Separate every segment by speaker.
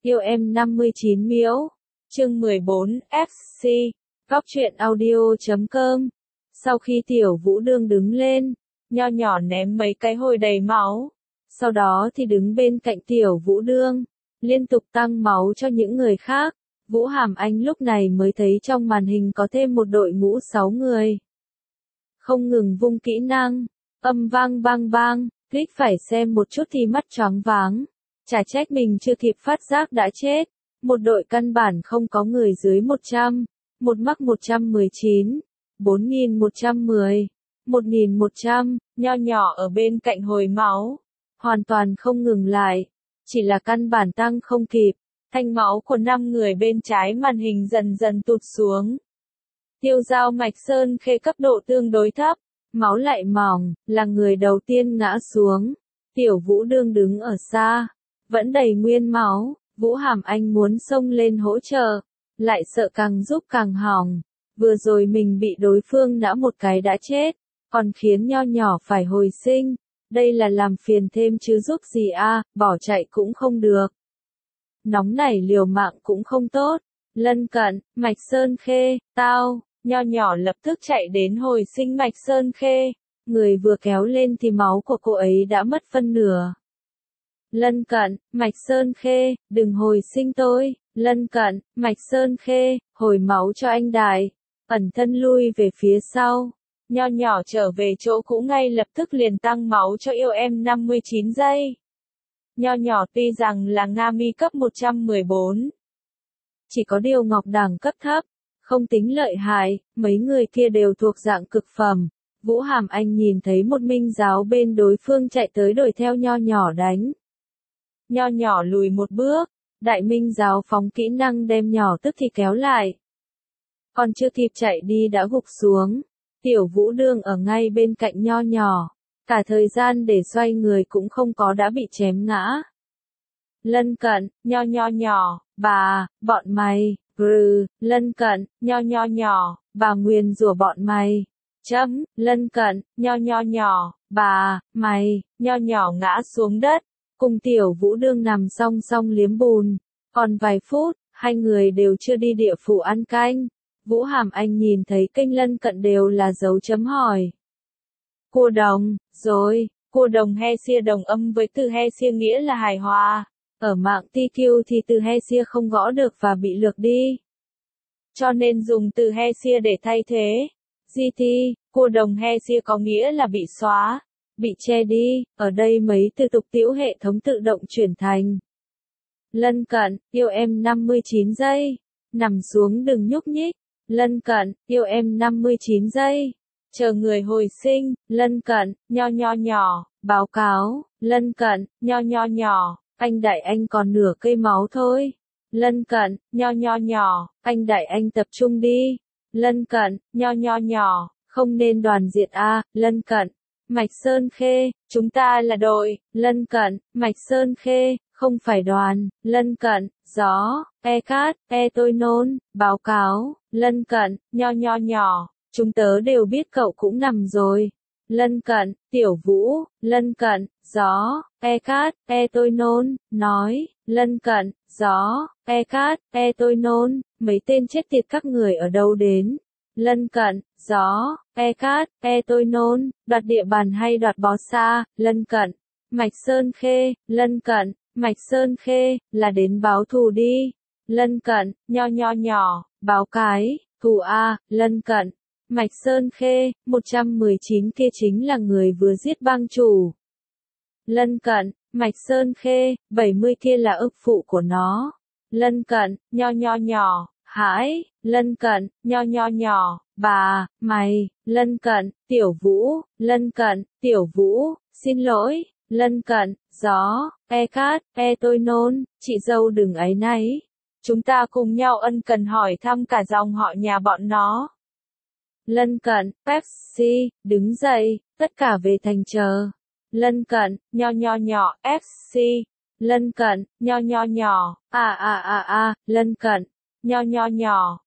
Speaker 1: Yêu em 59 miễu. Chương 14, FC. Góc truyện audio.com. Sau khi Tiểu Vũ Đương đứng lên, nho nhỏ ném mấy cái hồi đầy máu. Sau đó thì đứng bên cạnh Tiểu Vũ Đương, liên tục tăng máu cho những người khác. Vũ Hàm Anh lúc này mới thấy trong màn hình có thêm một đội ngũ 6 người. Không ngừng vung kỹ năng, âm vang bang bang, click phải xem một chút thì mắt choáng váng. Chả trách mình chưa kịp phát giác đã chết. Một đội căn bản không có người dưới 100, một mắc 119, 4110, 1100, nho nhỏ ở bên cạnh hồi máu. Hoàn toàn không ngừng lại, chỉ là căn bản tăng không kịp. Thanh máu của 5 người bên trái màn hình dần dần tụt xuống. Tiêu Dao Mạch Sơn Khê cấp độ tương đối thấp, máu lại mỏng, là người đầu tiên ngã xuống. Tiểu Vũ Đương đứng ở xa, vẫn đầy nguyên máu. Vũ Hàm Anh muốn xông lên hỗ trợ, lại sợ càng giúp càng hỏng. Vừa rồi mình bị đối phương nã một cái đã chết, còn khiến nho nhỏ phải hồi sinh. Đây là làm phiền thêm chứ giúp gì a, bỏ chạy cũng không được. Nóng nảy liều mạng cũng không tốt. Lân Cận, Mạch Sơn Khê, tao, nho nhỏ lập tức chạy đến hồi sinh Mạch Sơn Khê. Người vừa kéo lên thì máu của cô ấy đã mất phân nửa. Lân Cận, Mạch Sơn Khê, đừng hồi sinh tôi. Lân Cận, Mạch Sơn Khê, hồi máu cho anh đại. Ẩn thân lui về phía sau. Nho nhỏ trở về chỗ cũ ngay lập tức liền tăng máu cho yêu em 59 giây. Nho nhỏ tuy rằng là Nga Mi cấp 114. Chỉ có điều Ngọc Đằng cấp thấp, không tính lợi hại, mấy người kia đều thuộc dạng cực phẩm. Vũ Hàm Anh nhìn thấy một minh giáo bên đối phương chạy tới đuổi theo nho nhỏ đánh. Nho nhỏ lùi một bước, đại minh giáo phóng kỹ năng đem nhỏ tức thì kéo lại. Còn chưa kịp chạy đi đã gục xuống. Tiểu Vũ Đương ở ngay bên cạnh nho nhỏ. Cả thời gian để xoay người cũng không có đã bị chém ngã. Lân Cận, nho nhỏ, bà, bọn mày, Lân Cận, nho nhỏ, bà nguyền rủa bọn mày. Lân Cận, nho nhỏ, bà, mày, nho nhỏ ngã xuống đất. Cùng Tiểu Vũ Đương nằm song song liếm bùn. Còn vài phút, hai người đều chưa đi địa phủ ăn canh. Vũ Hàm Anh nhìn thấy kênh Lân Cận đều là dấu chấm hỏi. Cua đồng, rồi, cua đồng Hestia đồng âm với từ Hestia nghĩa là hài hòa. Ở mạng TQ thì từ Hestia không gõ được và bị lược đi. Cho nên dùng từ Hestia để thay thế. GT, cua đồng Hestia có nghĩa là bị xóa, bị che đi. Ở đây mấy từ tục tiễu hệ thống tự động chuyển thành. Lân Cận, yêu em 59 giây. Nằm xuống đừng nhúc nhích. Lân Cận, yêu em 59 giây. Chờ người hồi sinh. Lân Cận, nho nhỏ, báo cáo. Lân Cận, nho nhỏ, anh đại anh còn nửa cây máu thôi. Lân Cận, nho nhỏ, anh đại anh tập trung đi. Lân Cận, nho nhỏ, không nên đoàn diệt a. Lân Cận, Mạch Sơn Khê, chúng ta là đội. Lân Cận, Mạch Sơn Khê, không phải đoàn. Lân Cận, gió, cát, tôi nôn, báo cáo. Lân Cận, nho nhỏ, chúng tớ đều biết cậu cũng nằm rồi. Lân Cận, Tiểu Vũ. Lân Cận, gió, cát, tôi nôn, nói. Lân Cận, gió, cát, tôi nôn, mấy tên chết tiệt các người ở đâu đến. Lân Cận, gió, cát, tôi nôn, đoạt địa bàn hay đoạt bó xa. Lân Cận, Mạch Sơn Khê. Lân Cận, Mạch Sơn Khê, là đến báo thù đi. Lân Cận, nho nhỏ, báo cái, thù a. Lân Cận, Mạch Sơn Khê, 119 kia chính là người vừa giết bang chủ. Lân Cận, Mạch Sơn Khê, 70 kia là ức phụ của nó. Lân Cận, nho nhỏ, hãi. Lân Cận, nho nhỏ, bà, mày. Lân Cận, Tiểu Vũ. Lân Cận, Tiểu Vũ, xin lỗi. Lân Cận, gió, cát, tôi nôn, chị dâu đừng áy náy. Chúng ta cùng nhau ân cần hỏi thăm cả dòng họ nhà bọn nó. Lân Cận, Pepsi, đứng dậy, tất cả về thành chờ. Lân Cận, nho nhỏ, FC. Lân Cận, nho nhỏ, Lân Cận, nho nhỏ,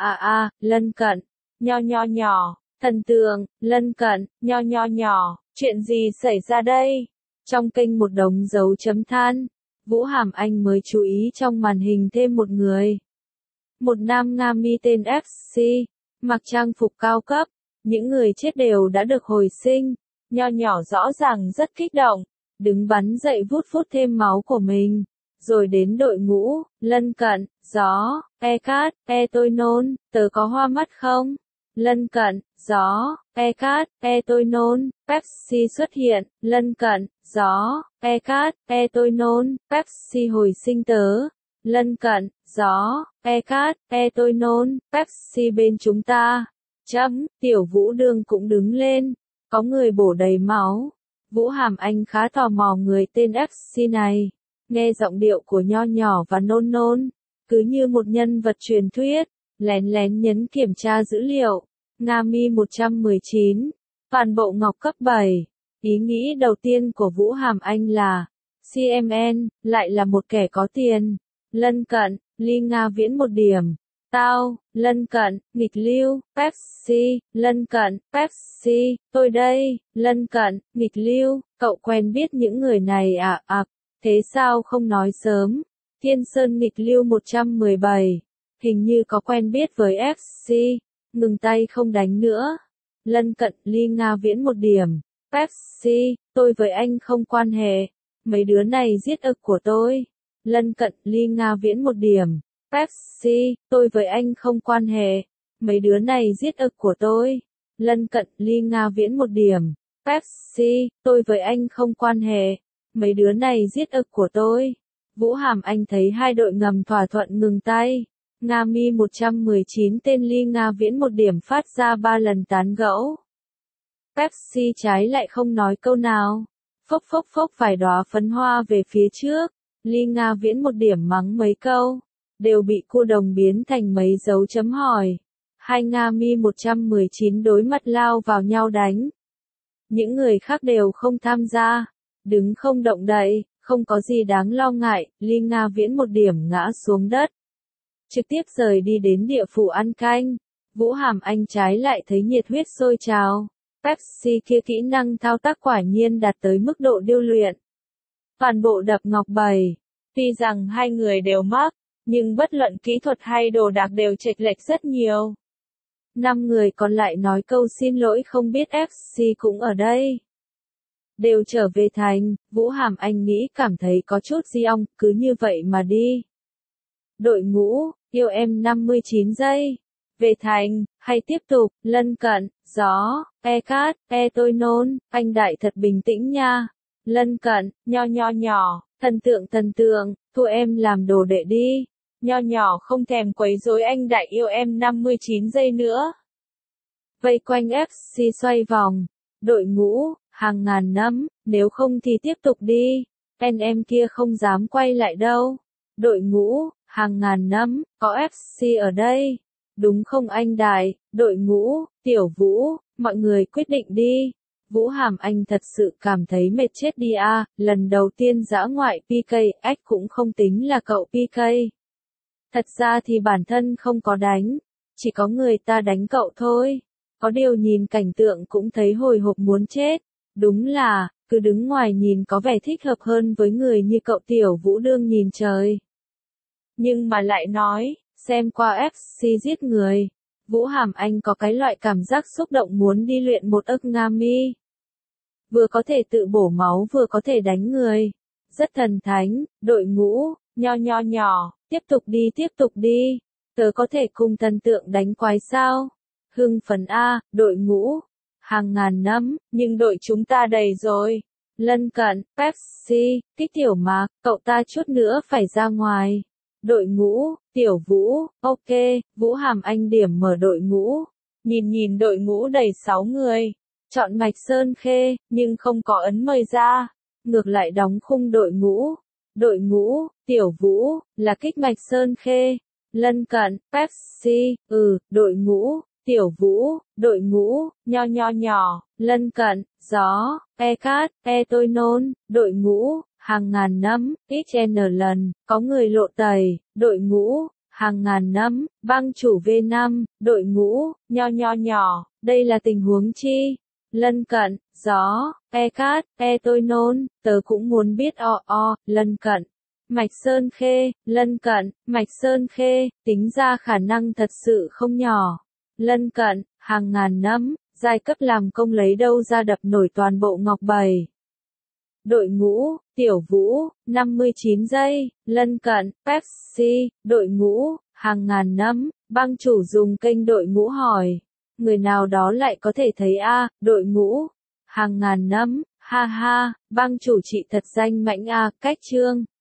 Speaker 1: Lân Cận, nho nhỏ, thần tượng. Lân Cận, nho nhỏ, chuyện gì xảy ra đây? Trong kênh một đống dấu chấm than. Vũ Hàm Anh mới chú ý trong màn hình thêm một người. Một nam Nga mi tên FC, mặc trang phục cao cấp, những người chết đều đã được hồi sinh, nho nhỏ rõ ràng rất kích động, đứng bắn dậy vút phút thêm máu của mình. Rồi đến đội ngũ, lân cận, gió, cát, tôi nôn, tớ có hoa mắt không? Lân cận, gió, cát, tôi nôn, Pepsi xuất hiện, lân cận, gió, cát, tôi nôn, Pepsi hồi sinh tớ. Lân cận, gió, cát, tôi nôn, Pepsi bên chúng ta. Tiểu Vũ Đương cũng đứng lên, có người bổ đầy máu. Vũ Hàm Anh khá tò mò người tên FC này. Nghe giọng điệu của nho nhỏ và nôn nôn, cứ như một nhân vật truyền thuyết, lén lén nhấn kiểm tra dữ liệu. Nga Mi 119, toàn bộ ngọc cấp 7. Ý nghĩ đầu tiên của Vũ Hàm Anh là, CMN, lại là một kẻ có tiền. Lân cận, Ly Nga Viễn 1 điểm. Tao, lân cận, nghịch lưu, Pepsi, lân cận, Pepsi, tôi đây, lân cận, nghịch lưu, cậu quen biết những người này à? Thế sao không nói sớm? Thiên Sơn nghịch lưu 117, hình như có quen biết với FC, ngừng tay không đánh nữa. Lân cận, Ly Nga Viễn 1 điểm. Pepsi, tôi với anh không quan hệ, mấy đứa này giết ức của tôi. Lân cận, Ly Nga Viễn 1 điểm. Pepsi, tôi với anh không quan hệ, mấy đứa này giết ức của tôi. Lân cận, Ly Nga Viễn 1 điểm. Pepsi, tôi với anh không quan hệ, mấy đứa này giết ức của tôi. Vũ Hàm Anh thấy hai đội ngầm thỏa thuận ngừng tay. Nga Mi 119 tên Ly Nga Viễn 1 điểm phát ra 3 lần tán gẫu. Pepsi trái lại không nói câu nào. Phốc phốc phốc vài đóa phấn hoa về phía trước. Ly Nga Viễn 1 điểm mắng mấy câu, đều bị cua đồng biến thành mấy dấu chấm hỏi. Hai Nga Mi 119 đối mặt lao vào nhau đánh. Những người khác đều không tham gia, đứng không động đậy, không có gì đáng lo ngại. Ly Nga Viễn 1 điểm ngã xuống đất, trực tiếp rời đi đến địa phủ ăn canh. Vũ Hàm Anh trái lại thấy nhiệt huyết sôi trào. Pepsi kia kỹ năng thao tác quả nhiên đạt tới mức độ điêu luyện. Toàn bộ đập ngọc 7. Tuy rằng hai người đều mắc, nhưng bất luận kỹ thuật hay đồ đạc đều chệch lệch rất nhiều. 5 người còn lại nói câu xin lỗi không biết FC cũng ở đây. Đều trở về thành, Vũ Hàm Anh nghĩ cảm thấy có chút di ong, cứ như vậy mà đi. Đội ngũ, yêu em 59 giây. Về thành, hay tiếp tục, lân cận, gió, cát, tôi nôn, anh đại thật bình tĩnh nha. Lân cận, nho nhỏ, thần tượng, thua em làm đồ đệ đi. Nho nhỏ không thèm quấy rối anh đại yêu em 59 giây nữa. Vây quanh FC xoay vòng. Đội ngũ, hàng ngàn năm, nếu không thì tiếp tục đi. Em kia không dám quay lại đâu. Đội ngũ, hàng ngàn năm, có FC ở đây. Đúng không anh đại? Đội ngũ, Tiểu Vũ, mọi người quyết định đi. Vũ Hàm Anh thật sự cảm thấy mệt chết đi à, lần đầu tiên dã ngoại PK, cũng không tính là cậu PK. Thật ra thì bản thân không có đánh, chỉ có người ta đánh cậu thôi. Có điều nhìn cảnh tượng cũng thấy hồi hộp muốn chết. Đúng là, cứ đứng ngoài nhìn có vẻ thích hợp hơn với người như cậu Tiểu Vũ Đương nhìn trời. Nhưng mà lại nói, xem qua FC giết người, Vũ Hàm Anh có cái loại cảm giác xúc động muốn đi luyện một ức Nga Mi. Vừa có thể tự bổ máu vừa có thể đánh người. Rất thần thánh. Đội ngũ, nho nhỏ, tiếp tục đi. Tớ có thể cùng thần tượng đánh quái sao? Hưng phấn A, đội ngũ. Hàng ngàn năm, nhưng đội chúng ta đầy rồi. Lân cận, Pepsi, Kích Tiểu Mạc, cậu ta chút nữa phải ra ngoài. Đội ngũ, Tiểu Vũ, ok, Vũ Hàm Anh điểm mở đội ngũ. Nhìn đội ngũ đầy 6 người. Chọn Mạch Sơn Khê, nhưng không có ấn mời ra. Ngược lại đóng khung đội ngũ. Đội ngũ, Tiểu Vũ, là kích Mạch Sơn Khê. Lân cận, Pepsi, đội ngũ, Tiểu Vũ, đội ngũ, nho nhỏ, lân cận, gió, cát, tôi nôn, đội ngũ, hàng ngàn năm, XN lần, có người lộ tẩy, đội ngũ, hàng ngàn năm, băng chủ V5, đội ngũ, nho nhỏ, đây là tình huống chi? Lân cận, gió, cát, tôi nôn, tớ cũng muốn biết lân cận. Mạch Sơn Khê, lân cận, Mạch Sơn Khê, tính ra khả năng thật sự không nhỏ. Lân cận, hàng ngàn năm, giai cấp làm công lấy đâu ra đập nổi toàn bộ Ngọc Bầy. Đội ngũ, Tiểu Vũ, 59 giây, lân cận, Pepsi, đội ngũ, hàng ngàn năm, bang chủ dùng kênh đội ngũ hỏi. Người nào đó lại có thể thấy đội ngũ, hàng ngàn năm, ha ha, bang chủ chị thật danh mãnh cách chương.